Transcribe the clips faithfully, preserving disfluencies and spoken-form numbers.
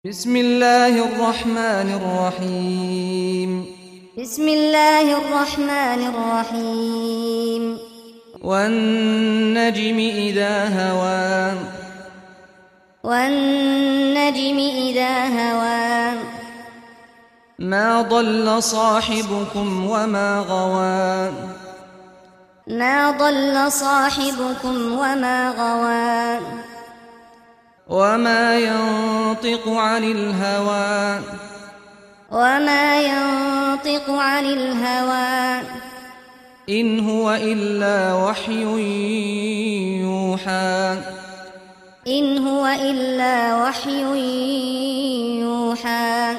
بسم الله الرحمن الرحيم بسم الله الرحمن الرحيم والنجم إذا هوى والنجم إذا هوى ما ضل صاحبكم وما غوى ما ضل صاحبكم وما غوى وما ينطق عن الهوى وما ينطق عن الهوى إن هو إلا وحي يوحى إن هو إلا وحي يوحى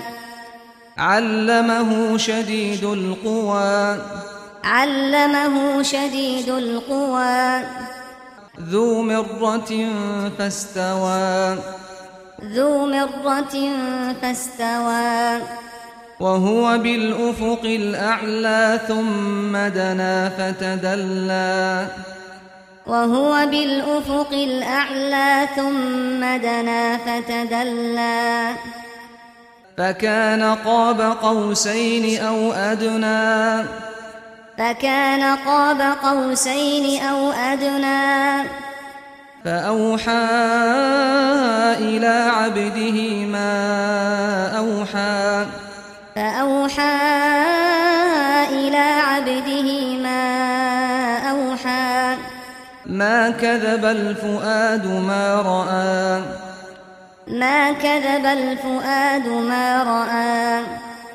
علمه شديد القوى علمه شديد القوى ذو مرة فاستوى ذو مرة فاستوى وهو بالأفق الأعلى ثم دنا فتدلى وهو بالأفق الأعلى ثم دنا فتدلى فكان قاب قوسين أو أدنى فكان قاب قوسين أو أدنى فأوحى إلى عبده ما أوحى فأوحى إلى عبده ما أوحى ما كذب الفؤاد ما رأى ما كذب الفؤاد ما رأى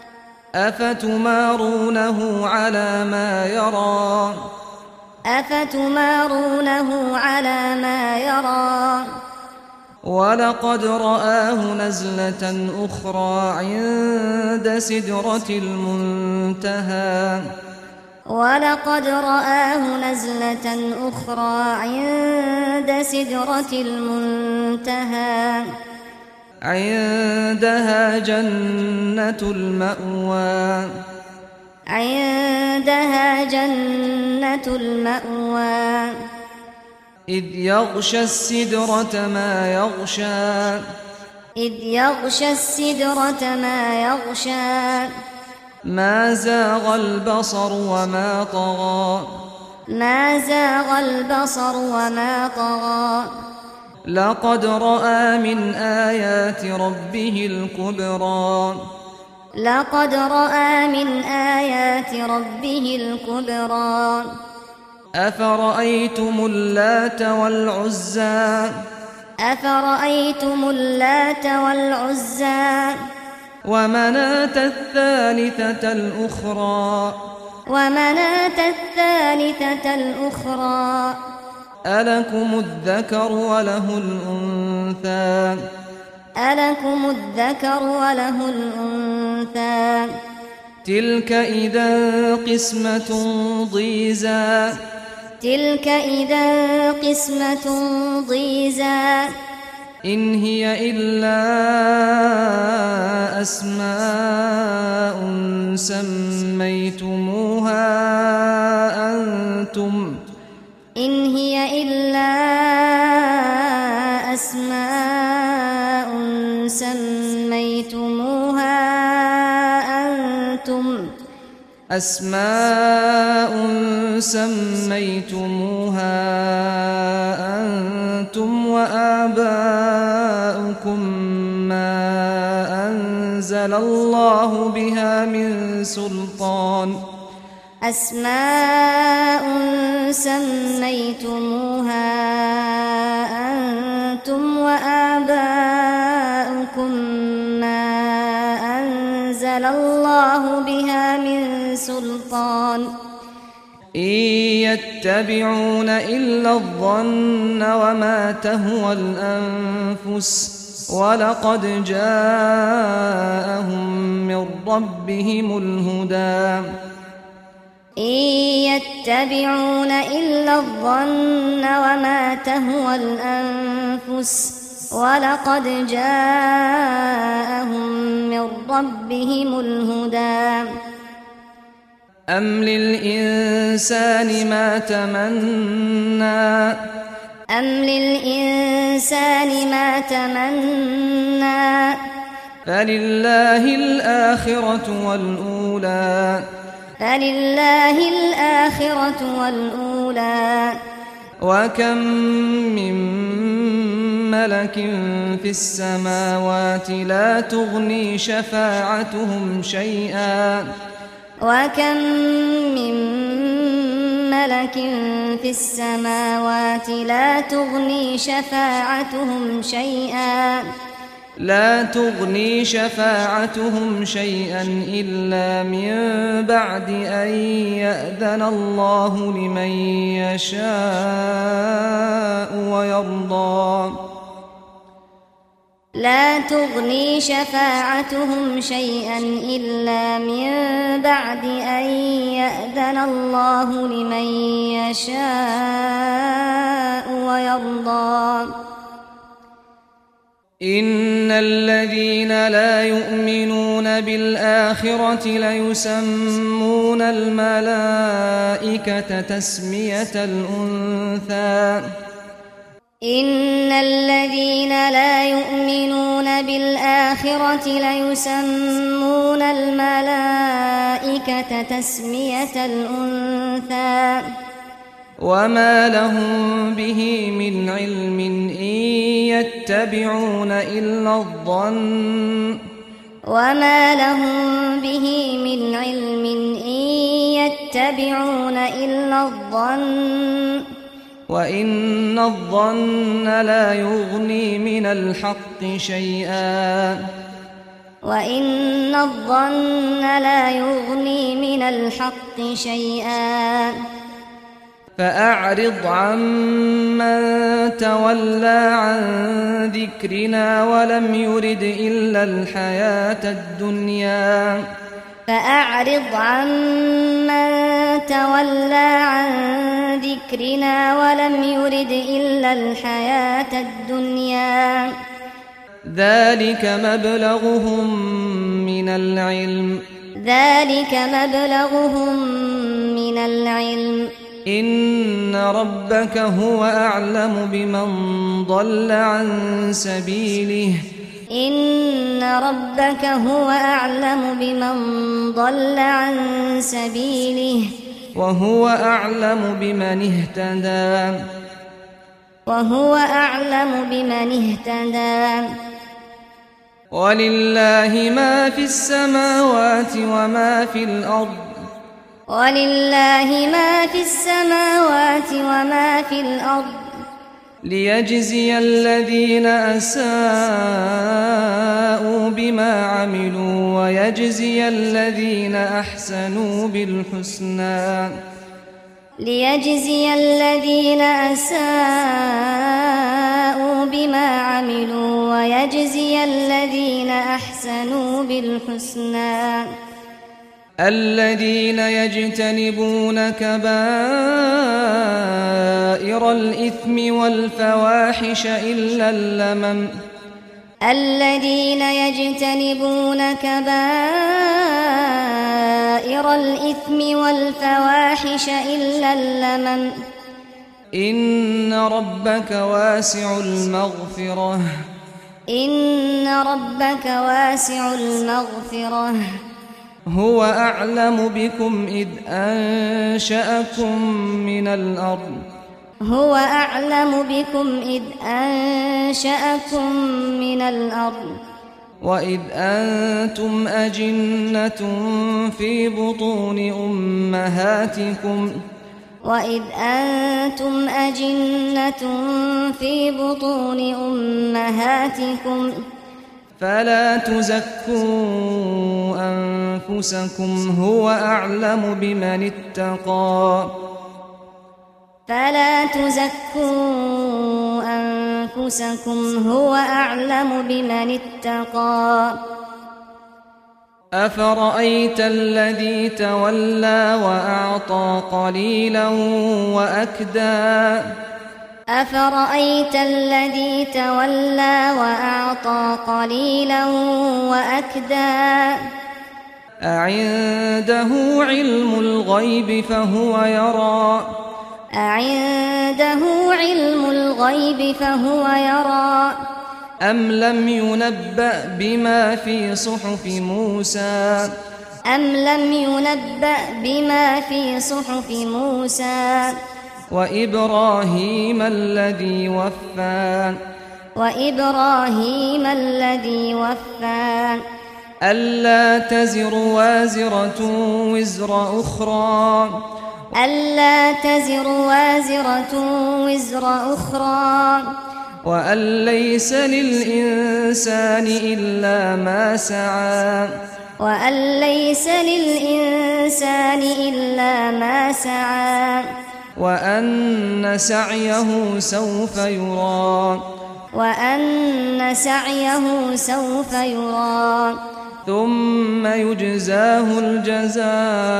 أفتمارونه على ما يرى أفتمارونه على ما يرى ولقد رآه نزلة أخرى عند سدرة المنتهى ولقد رآه نزلة أخرى عند سدرة المنتهى عندها جنة المأوى عندها جنة المأوى إذ يغشى السدرة ما يغشى إذ يغشى السدرة ما يغشى ما زاغ البصر وما طغى ما زاغ البصر وما طغى لقد رأى من آيات ربه الكبرى لقد رأى من آيات ربه الكبرى أفرأيتم اللات والعزى أفرأيتم اللات والعزى ومناة الثالثة الأخرى ومناة الثالثة الأخرى ألكم الذكر وله الأنثى ألكم الذكر وله الأنثى تلك إذا قسمة ضيزى تلك إذا قسمة ضيزى إن هي إلا أسماء سميتموها أنتم إن هي إلا أسماء سميتموها أنتم أسماء سميتموها أنتم وآباؤكم ما أنزل الله بها من سلطان أسماء سميتموها أنتم وآباؤكم ما أنزل الله بها من سلطان إن يتبعون إلا الظن وما تهوى الأنفس ولقد جاءهم من ربهم الهدى إن يتبعون إلا الظن وما تهوى الأنفس ولقد جاءهم من ربهم الهدى أم للإنسان ما تمنى أم للإنسان ما تمنى فلله الآخرة والأولى فلله الآخرة والأولى وكم من ملك في السماوات لا تغني شفاعتهم شيئا وكم من ملك في السماوات لا تغني شفاعتهم شيئا لا تغني شفاعتهم شيئا إلا من بعد أن يأذن الله لمن يشاء ويرضى لا تغني شفاعتهم شيئا إلا من بعد أن يأذن الله لمن يشاء ويرضى إن الذين لا يؤمنون بالآخرة ليسمون الملائكة تسمية الأنثى إن الذين لا يؤمنون بالآخرة ليسمون الملائكة تسمية الأنثى وما لهم به من علم إن يتبعون إلا الظن وما لهم به من علم إن يتبعون إلا الظن وإن الظن لا يغني من الحق شيئا وإن الظن لا يغني من الحق شيئا فأعرض عمن تولى عن ذكرنا ولم يرد إلا الحياة الدنيا فأعرض عمن تولى عن ذكرنا ولم يرد إلا الحياة الدنيا ذلك مبلغهم من العلم ذلك مبلغهم من العلم إن ربك هو أعلم بمن ضل عن سبيله إن ربك هو أعلم بمن ضل عن سبيله وهو أعلم بمن اهتدى وهو أعلم بمن اهتدى ولله ما في السماوات وما في الأرض ولله ما في السماوات وما في الأرض ليجزي الذين أساءوا بما عملوا ويجزي الذين أحسنوا بالحسنى ليجزي الذين أساءوا بما عملوا ويجزي الذين أحسنوا بالحسنى الذين يجتنبون كبائر الإثم والفواحش إلا اللمم الذين يجتنبون كبائر الإثم والفواحش إلا اللمم إن ربك واسع المغفرة إن ربك واسع المغفرة هو أعلم بكم إذ أنشأكم من الأرض هو أعلم بكم إذ أنشأكم من الأرض وإذ أنتم أجنة في بطون أمهاتكم وإذ أنتم أجنة في بطون أمهاتكم فلا تزكوا أنفسكم هو أعلم بمن اتقى فلا تزكوا أنفسكم هو أعلم بمن اتقى أفرأيت الذي تولى وأعطى قليلا وأكدى أفرأيت الذي تولى وأعطى قليلا وأكدى أعنده علم الغيب فهو يرى أعنده علم الغيب فهو يرى أم لم ينبأ بما في صحف موسى أم لم ينبأ بما في صحف موسى وإبراهيم الذي وفى وإبراهيم الذي وفى ألا تزر وازرة وزر أخرى ألا تزر وازرة وزر أخرى وأن ليس للإنسان إلا ما سعى وأن ليس للإنسان إلا ما سعى وأن سعيه سوف يرى وأن سعيه سوف يرى ثم يجزاه الجزاء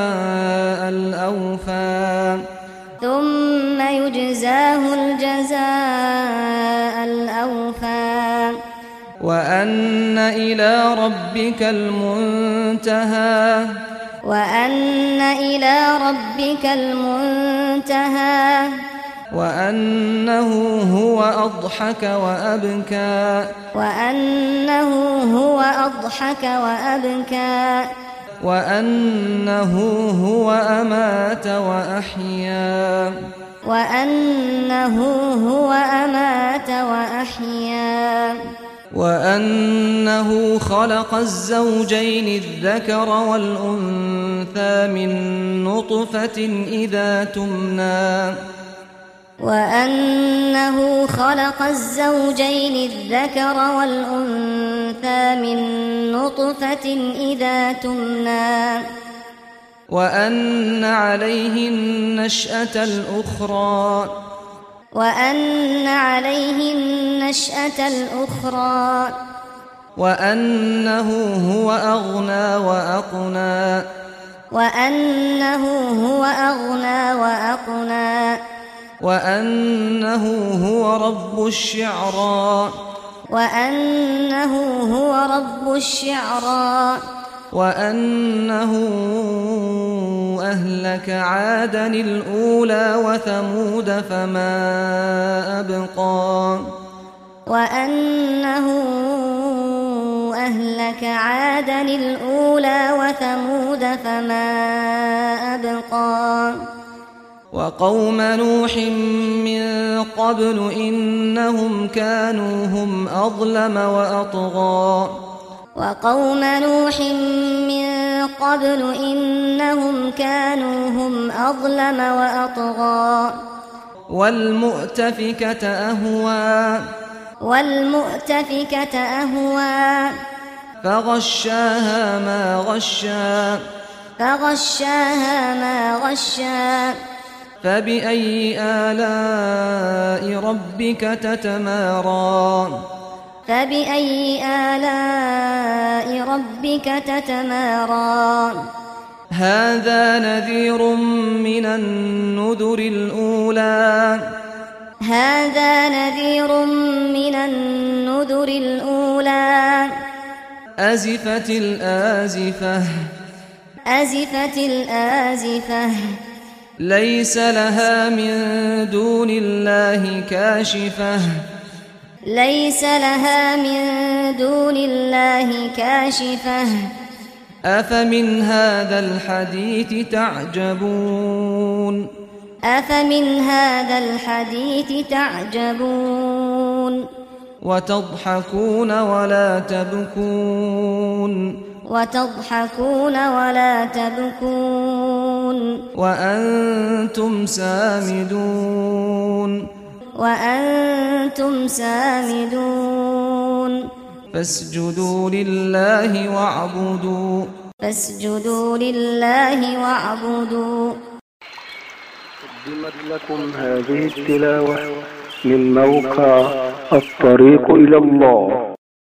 الأوفى ثم يجزاه الجزاء الأوفى وأن إلى ربك المنتهى وأن إلى ربك المنتهى وأنه هو أضحك وأبكى وأنه هو أضحك وأبكى وأنه هو أمات وأحيا وأنه هو أمات وأحيا وأنه خلق الزوجين الذكر والأنثى من نطفة إذا تمنى وأنه خلق الزوجين الذكر والأنثى من نطفة إذا تمنى وأن عليه النشأة الأخرى وأن عليه النشأة الأخرى وأنه هو أغنى وأقنى وأنه هو أغنى وأقنى وأنه هو رب الشعرى وأنه هو رب الشعرى وأنه أهلك عادا الأولى وثمود فما أبقى وأنه أهلك عادا الأولى وثمود فما أبقى وقوم نوح من قبل إنهم كانوا هم أظلم وأطغى وقوم نوح من قبل إنهم كانوا هم أظلم وأطغى والمؤتفكة أهوى والمؤتفكة أهوى فغشاها ما غشا فغشاها ما غشا فبأي آلاء ربك تتمارى فبأي آلاء ربك تتمارى هذا نذير من النذر الأولى هذا نذير من النذر الأولى أزفت الآزفة أزفت الآزفة ليس لها من دون الله كاشفة ليس لها من دون الله كاشفة أفمن هذا الحديث تعجبون أفمن هذا الحديث تعجبون وتضحكون ولا تبكون وتضحكون ولا تبكون وأنتم سامدون وأنتم سامدون فاسجدوا لله واعبدوا فاسجدوا لله واعبدوا. قدمت لكم هذه التلاوة من موقع الطريق إلى الله.